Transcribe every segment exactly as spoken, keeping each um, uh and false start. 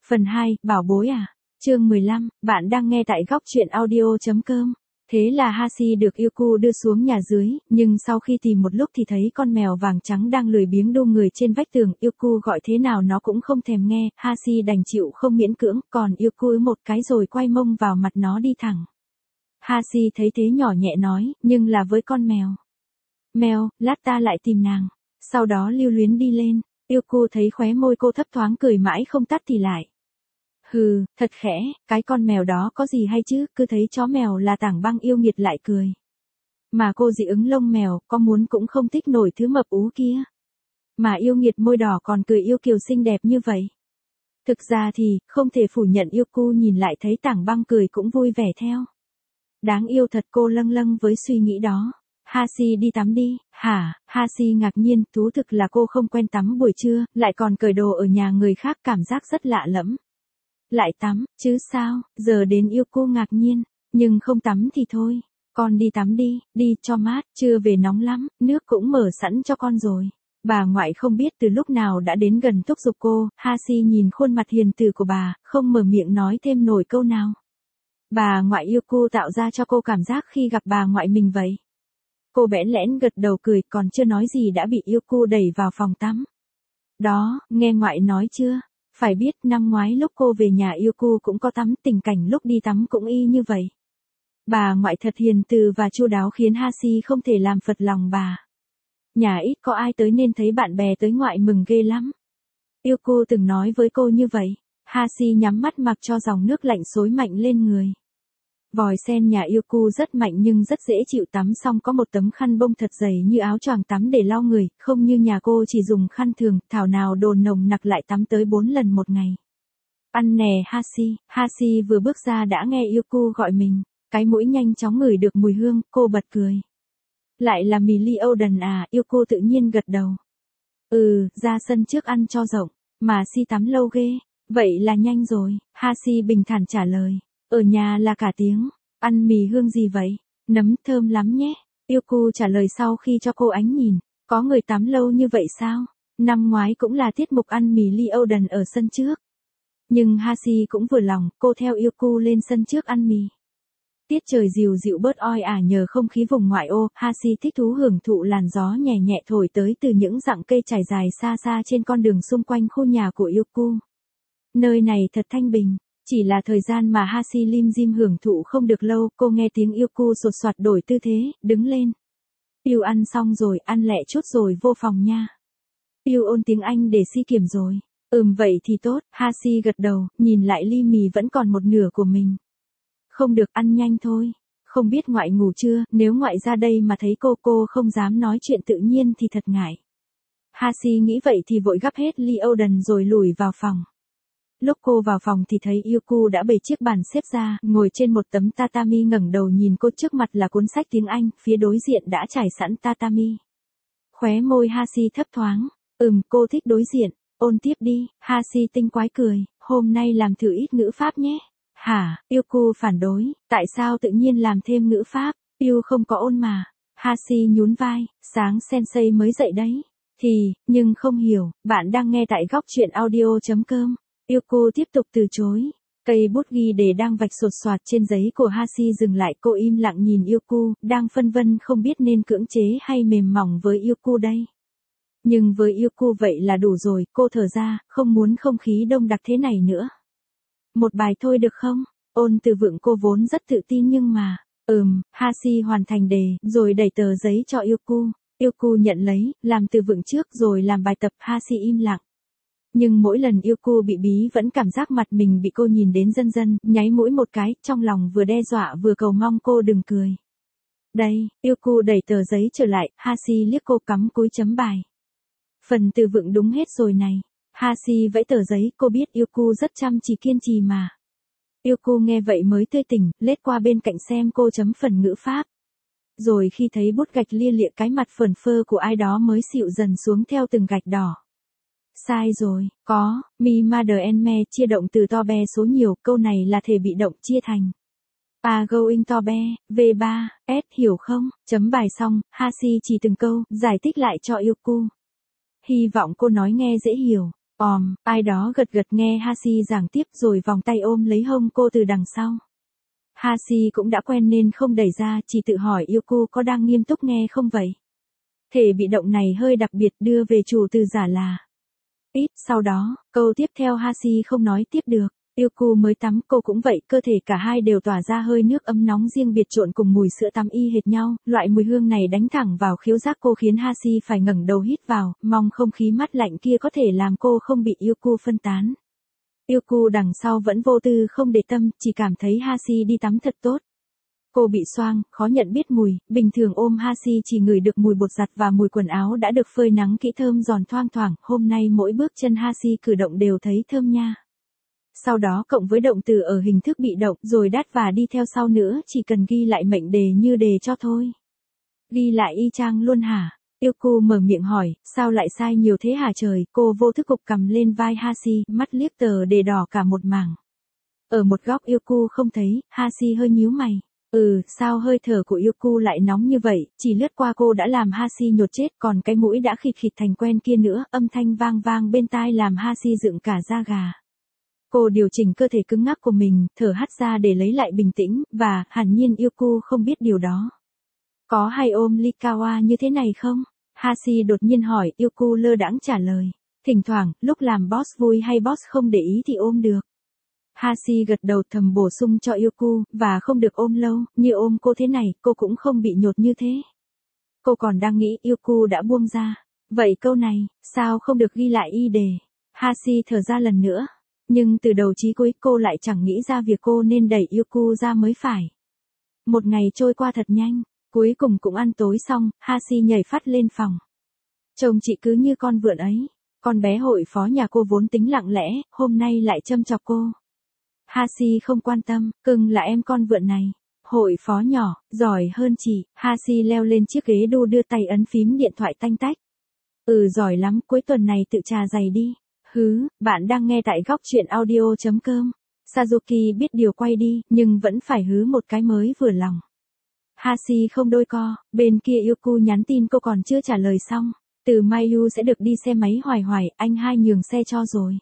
Phần hai, bảo bối à? Chương mười lăm, bạn đang nghe tại góc truyện audio.com. Thế là Hashi được Yuku đưa xuống nhà dưới, nhưng sau khi tìm một lúc thì thấy con mèo vàng trắng đang lười biếng đu người trên vách tường. Yuku gọi thế nào nó cũng không thèm nghe, Hashi đành chịu không miễn cưỡng, còn Yuku một cái rồi quay mông vào mặt nó đi thẳng. Hashi thấy thế nhỏ nhẹ nói, nhưng là với con mèo. Mèo, lát ta lại tìm nàng. Sau đó lưu luyến đi lên. Yuku thấy khóe môi cô thấp thoáng cười mãi không tắt thì lại. Hừ, thật khẽ, cái con mèo đó có gì hay chứ, cứ thấy chó mèo là tảng băng yêu nghiệt lại cười. Mà cô dị ứng lông mèo, có muốn cũng không thích nổi thứ mập ú kia. Mà yêu nghiệt môi đỏ còn cười yêu kiều xinh đẹp như vậy. Thực ra thì, không thể phủ nhận Yuku nhìn lại thấy tảng băng cười cũng vui vẻ theo. Đáng yêu thật, cô lâng lâng với suy nghĩ đó. Hashi đi tắm đi. Hả? Hashi ngạc nhiên, thú thực là cô không quen tắm buổi trưa, lại còn cởi đồ ở nhà người khác, cảm giác rất lạ lẫm. Lại tắm, chứ sao? Giờ đến Yuku ngạc nhiên, nhưng không tắm thì thôi, con đi tắm đi, đi cho mát, trưa về nóng lắm, nước cũng mở sẵn cho con rồi. Bà ngoại không biết từ lúc nào đã đến gần thúc giục cô. Hashi nhìn khuôn mặt hiền từ của bà, không mở miệng nói thêm nổi câu nào. Bà ngoại Yuku tạo ra cho cô cảm giác khi gặp bà ngoại mình vậy. Cô bẽn lẽn gật đầu cười, còn chưa nói gì đã bị Yuku đẩy vào phòng tắm. Đó, nghe ngoại nói chưa? Phải biết năm ngoái lúc cô về nhà Yuku cũng có tắm, tình cảnh lúc đi tắm cũng y như vậy. Bà ngoại thật hiền từ và chu đáo khiến Hashi không thể làm phật lòng bà. Nhà ít có ai tới nên thấy bạn bè tới ngoại mừng ghê lắm. Yuku từng nói với cô như vậy. Hashi nhắm mắt mặc cho dòng nước lạnh xối mạnh lên người. Vòi sen nhà Yuku rất mạnh nhưng rất dễ chịu, tắm xong có một tấm khăn bông thật dày như áo choàng tắm để lau người, không như nhà cô chỉ dùng khăn thường, thảo nào đồ nồng nặc lại tắm tới bốn lần một ngày. Ăn nè Hashi. Hashi vừa bước ra đã nghe Yuku gọi mình, cái mũi nhanh chóng ngửi được mùi hương, cô bật cười. Lại là mì Leoden à? Yuku tự nhiên gật đầu. Ừ, ra sân trước ăn cho rộng, mà si tắm lâu ghê, vậy là nhanh rồi, Hashi bình thản trả lời. Ở nhà là cả tiếng. Ăn mì hương gì vậy? Nấm thơm lắm nhé. Yuku trả lời sau khi cho cô ánh nhìn. Có người tắm lâu như vậy sao? Năm ngoái cũng là tiết mục ăn mì Leoden ở sân trước. Nhưng Hashi cũng vừa lòng, cô theo Yuku lên sân trước ăn mì. Tiết trời dịu dịu bớt oi ả nhờ không khí vùng ngoại ô. Hashi thích thú hưởng thụ làn gió nhẹ nhẹ thổi tới từ những rặng cây trải dài xa xa trên con đường xung quanh khu nhà của Yuku. Nơi này thật thanh bình. Chỉ là thời gian mà Hashi lim dim hưởng thụ không được lâu, cô nghe tiếng Yuku sột soạt đổi tư thế, đứng lên. Piu ăn xong rồi, ăn lẹ chút rồi vô phòng nha. Piu ôn tiếng Anh để si kiểm rồi. Ừm vậy thì tốt, Hashi gật đầu, nhìn lại ly mì vẫn còn một nửa của mình. Không được, ăn nhanh thôi. Không biết ngoại ngủ chưa, nếu ngoại ra đây mà thấy cô cô không dám nói chuyện tự nhiên thì thật ngại. Hashi nghĩ vậy thì vội gắp hết Leoden rồi lùi vào phòng. Lúc cô vào phòng thì thấy Yuku đã bày chiếc bàn xếp ra, ngồi trên một tấm tatami, ngẩng đầu nhìn cô, trước mặt là cuốn sách tiếng Anh, phía đối diện đã trải sẵn tatami. Khóe môi Hashi thấp thoáng, ừm cô thích đối diện, ôn tiếp đi. Hashi tinh quái cười, hôm nay làm thử ít ngữ pháp nhé. Hả? Yuku phản đối, tại sao tự nhiên làm thêm ngữ pháp, Piu không có ôn mà. Hashi nhún vai, sáng sensei mới dậy đấy. Thì, nhưng không hiểu, bạn đang nghe tại góc truyện audio.com. Yuku tiếp tục từ chối. Cây bút ghi đề đang vạch sột soạt trên giấy của Hashi dừng lại, cô im lặng nhìn Yuku, đang phân vân không biết nên cưỡng chế hay mềm mỏng với Yuku đây. Nhưng với Yuku vậy là đủ rồi, cô thở ra, không muốn không khí đông đặc thế này nữa. Một bài thôi được không? Ôn từ vựng cô vốn rất tự tin nhưng mà, ừm, Hashi hoàn thành đề, rồi đẩy tờ giấy cho Yuku. Yuku nhận lấy, làm từ vựng trước rồi làm bài tập. Hashi im lặng. Nhưng mỗi lần Yuku bị bí vẫn cảm giác mặt mình bị cô nhìn đến dần dần, nháy mũi một cái, trong lòng vừa đe dọa vừa cầu mong cô đừng cười. Đây, Yuku đẩy tờ giấy trở lại, Hashi liếc cô cắm cúi chấm bài. Phần từ vựng đúng hết rồi này. Hashi vẫy tờ giấy, cô biết Yuku rất chăm chỉ kiên trì mà. Yuku nghe vậy mới tươi tỉnh, lết qua bên cạnh xem cô chấm phần ngữ pháp. Rồi khi thấy bút gạch lia lịa cái mặt phờn phơ của ai đó mới xịu dần xuống theo từng gạch đỏ. Sai rồi, có, mi mother and me chia động từ to be số nhiều, câu này là thể bị động chia thành. A going to be, v ba, s hiểu không? Chấm bài xong, Hashi chỉ từng câu, giải thích lại cho Yuku. Hy vọng cô nói nghe dễ hiểu. Òm, ai đó gật gật nghe Hashi giảng tiếp rồi vòng tay ôm lấy hông cô từ đằng sau. Hashi cũng đã quen nên không đẩy ra, chỉ tự hỏi Yuko có đang nghiêm túc nghe không vậy. Thể bị động này hơi đặc biệt, đưa về chủ từ giả là ít. Sau đó, câu tiếp theo Hashi không nói tiếp được. Yuko mới tắm, cô cũng vậy, cơ thể cả hai đều tỏa ra hơi nước ấm nóng riêng biệt trộn cùng mùi sữa tắm y hệt nhau, loại mùi hương này đánh thẳng vào khiếu giác cô khiến Hashi phải ngẩng đầu hít vào, mong không khí mát lạnh kia có thể làm cô không bị Yuko phân tán. Yuko đằng sau vẫn vô tư không để tâm, chỉ cảm thấy Hashi đi tắm thật tốt. Cô bị xoang, khó nhận biết mùi, bình thường ôm Hashi chỉ ngửi được mùi bột giặt và mùi quần áo đã được phơi nắng kỹ thơm giòn thoang thoảng, hôm nay mỗi bước chân Hashi cử động đều thấy thơm nha. Sau đó cộng với động từ ở hình thức bị động rồi đát và đi theo sau nữa, chỉ cần ghi lại mệnh đề như đề cho thôi. Ghi lại y chang luôn hả? Yuko mở miệng hỏi, sao lại sai nhiều thế hả trời, cô vô thức cục cầm lên vai Hashi, mắt liếc tờ đề đỏ cả một mảng. Ở một góc Yuko không thấy, Hashi hơi nhíu mày. Ừ, sao hơi thở của Yuko lại nóng như vậy, chỉ lướt qua cô đã làm Hashi nhột chết, còn cái mũi đã khịt khịt thành quen kia nữa, âm thanh vang vang bên tai làm Hashi dựng cả da gà. Cô điều chỉnh cơ thể cứng ngắc của mình, thở hắt ra để lấy lại bình tĩnh, và, hẳn nhiên Yuko không biết điều đó. Có hay ôm Likawa như thế này không? Hashi đột nhiên hỏi, Yuko lơ đãng trả lời. Thỉnh thoảng, lúc làm boss vui hay boss không để ý thì ôm được. Hashi gật đầu thầm bổ sung cho Yuko, và không được ôm lâu, như ôm cô thế này, cô cũng không bị nhột như thế. Cô còn đang nghĩ, Yuko đã buông ra. Vậy câu này, sao không được ghi lại y đề? Hashi thở ra lần nữa. Nhưng từ đầu chí cuối cô lại chẳng nghĩ ra việc cô nên đẩy Yuko ra mới phải. Một ngày trôi qua thật nhanh, cuối cùng cũng ăn tối xong, Hashi nhảy phát lên phòng. Chồng chị cứ như con vượn ấy, con bé hội phó nhà cô vốn tính lặng lẽ, hôm nay lại châm chọc cô. Hashi không quan tâm, cưng là em con vượn này. Hội phó nhỏ, giỏi hơn chị, Hashi leo lên chiếc ghế đu đưa tay ấn phím điện thoại tanh tách. Ừ giỏi lắm, cuối tuần này tự trà giày đi. Hứ, bạn đang nghe tại góc truyện audio chấm com. Sazuki biết điều quay đi, nhưng vẫn phải hứ một cái mới vừa lòng. Hashi không đôi co, bên kia Yuko nhắn tin cô còn chưa trả lời xong. Từ Mayu sẽ được đi xe máy hoài hoài, anh hai nhường xe cho rồi.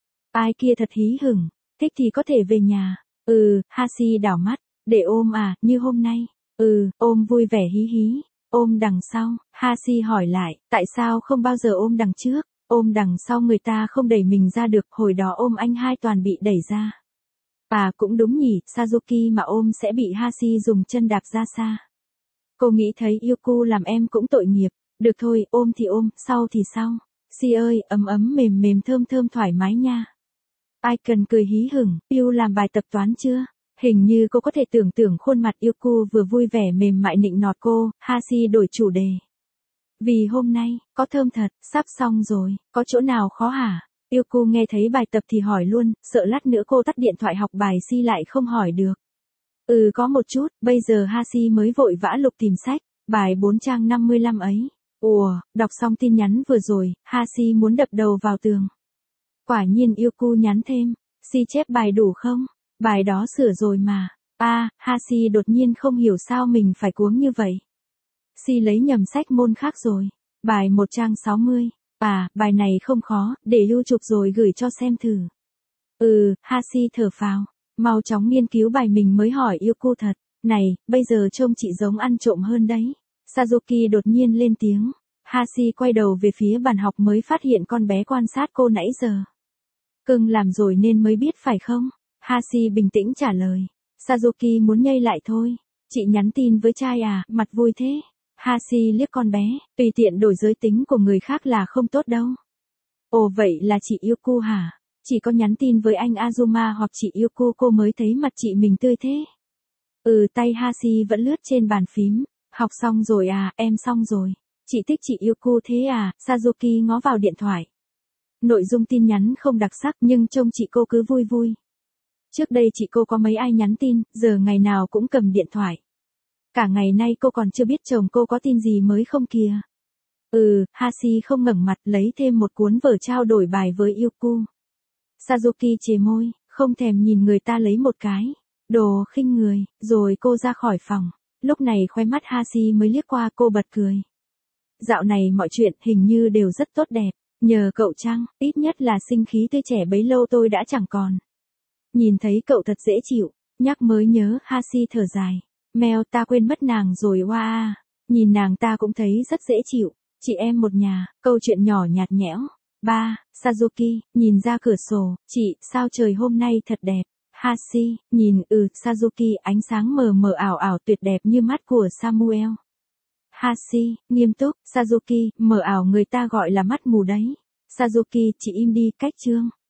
Ai kia thật hí hửng, thích thì có thể về nhà. Ừ, Hashi đảo mắt, để ôm à, như hôm nay. Ừ, ôm vui vẻ hí hí. Ôm đằng sau, Hashi hỏi lại, tại sao không bao giờ ôm đằng trước? Ôm đằng sau người ta không đẩy mình ra được, hồi đó ôm anh hai toàn bị đẩy ra. À cũng đúng nhỉ, Sazuki mà ôm sẽ bị Hashi dùng chân đạp ra xa. Cô nghĩ thấy Yuko làm em cũng tội nghiệp, được thôi, ôm thì ôm, sau thì sau. Si ơi, ấm ấm mềm mềm thơm thơm thoải mái nha. Ai cần cười hí hửng, Piu làm bài tập toán chưa? Hình như cô có thể tưởng tượng khuôn mặt Yuko vừa vui vẻ mềm mại nịnh nọt cô, Hashi đổi chủ đề. Vì hôm nay, có thơm thật, sắp xong rồi, có chỗ nào khó hả? Yuko nghe thấy bài tập thì hỏi luôn, sợ lát nữa cô tắt điện thoại học bài si lại không hỏi được. Ừ có một chút, bây giờ Hashi mới vội vã lục tìm sách, bài bốn trang năm mươi lăm ấy. Ủa, đọc xong tin nhắn vừa rồi, Hashi muốn đập đầu vào tường. Quả nhiên Yuko nhắn thêm, si chép bài đủ không? Bài đó sửa rồi mà. À, Hashi đột nhiên không hiểu sao mình phải cuống như vậy. Si lấy nhầm sách môn khác rồi. Bài một trang sáu mươi. À, bài này không khó, để lưu chụp rồi gửi cho xem thử. Ừ, Hashi thở phào. Mau chóng nghiên cứu bài mình mới hỏi Yuko thật. Này, bây giờ trông chị giống ăn trộm hơn đấy. Sazuki đột nhiên lên tiếng. Hashi quay đầu về phía bàn học mới phát hiện con bé quan sát cô nãy giờ. Cưng làm rồi nên mới biết phải không? Hashi bình tĩnh trả lời. Sazuki muốn nhây lại thôi. Chị nhắn tin với trai à, mặt vui thế. Hashi liếc con bé, tùy tiện đổi giới tính của người khác là không tốt đâu. Ồ vậy là chị Yuko hả? Chỉ có nhắn tin với anh Azuma hoặc chị Yuko cô mới thấy mặt chị mình tươi thế. Ừ tay Hashi vẫn lướt trên bàn phím. Học xong rồi à, em xong rồi. Chị thích chị Yuko thế à, Sazuki ngó vào điện thoại. Nội dung tin nhắn không đặc sắc nhưng trông chị cô cứ vui vui. Trước đây chị cô có mấy ai nhắn tin, giờ ngày nào cũng cầm điện thoại. Cả ngày nay cô còn chưa biết chồng cô có tin gì mới không kìa. Ừ, Hashi không ngẩng mặt lấy thêm một cuốn vở trao đổi bài với Yuko. Sazuki chề môi, không thèm nhìn người ta lấy một cái. Đồ khinh người, rồi cô ra khỏi phòng. Lúc này khóe mắt Hashi mới liếc qua cô bật cười. Dạo này mọi chuyện hình như đều rất tốt đẹp. Nhờ cậu chăng, ít nhất là sinh khí tươi trẻ bấy lâu tôi đã chẳng còn. Nhìn thấy cậu thật dễ chịu, nhắc mới nhớ, Hashi thở dài. Mèo, ta quên mất nàng rồi oa. Nhìn nàng ta cũng thấy rất dễ chịu. Chị em một nhà, câu chuyện nhỏ nhạt nhẽo. ba. Sazuki, nhìn ra cửa sổ, chị, sao trời hôm nay thật đẹp. Hashi, nhìn, ừ, Sazuki, ánh sáng mờ mờ ảo ảo tuyệt đẹp như mắt của Samuel. Hashi, nghiêm túc, Sazuki, mờ ảo người ta gọi là mắt mù đấy. Sazuki, chị im đi, cách chương.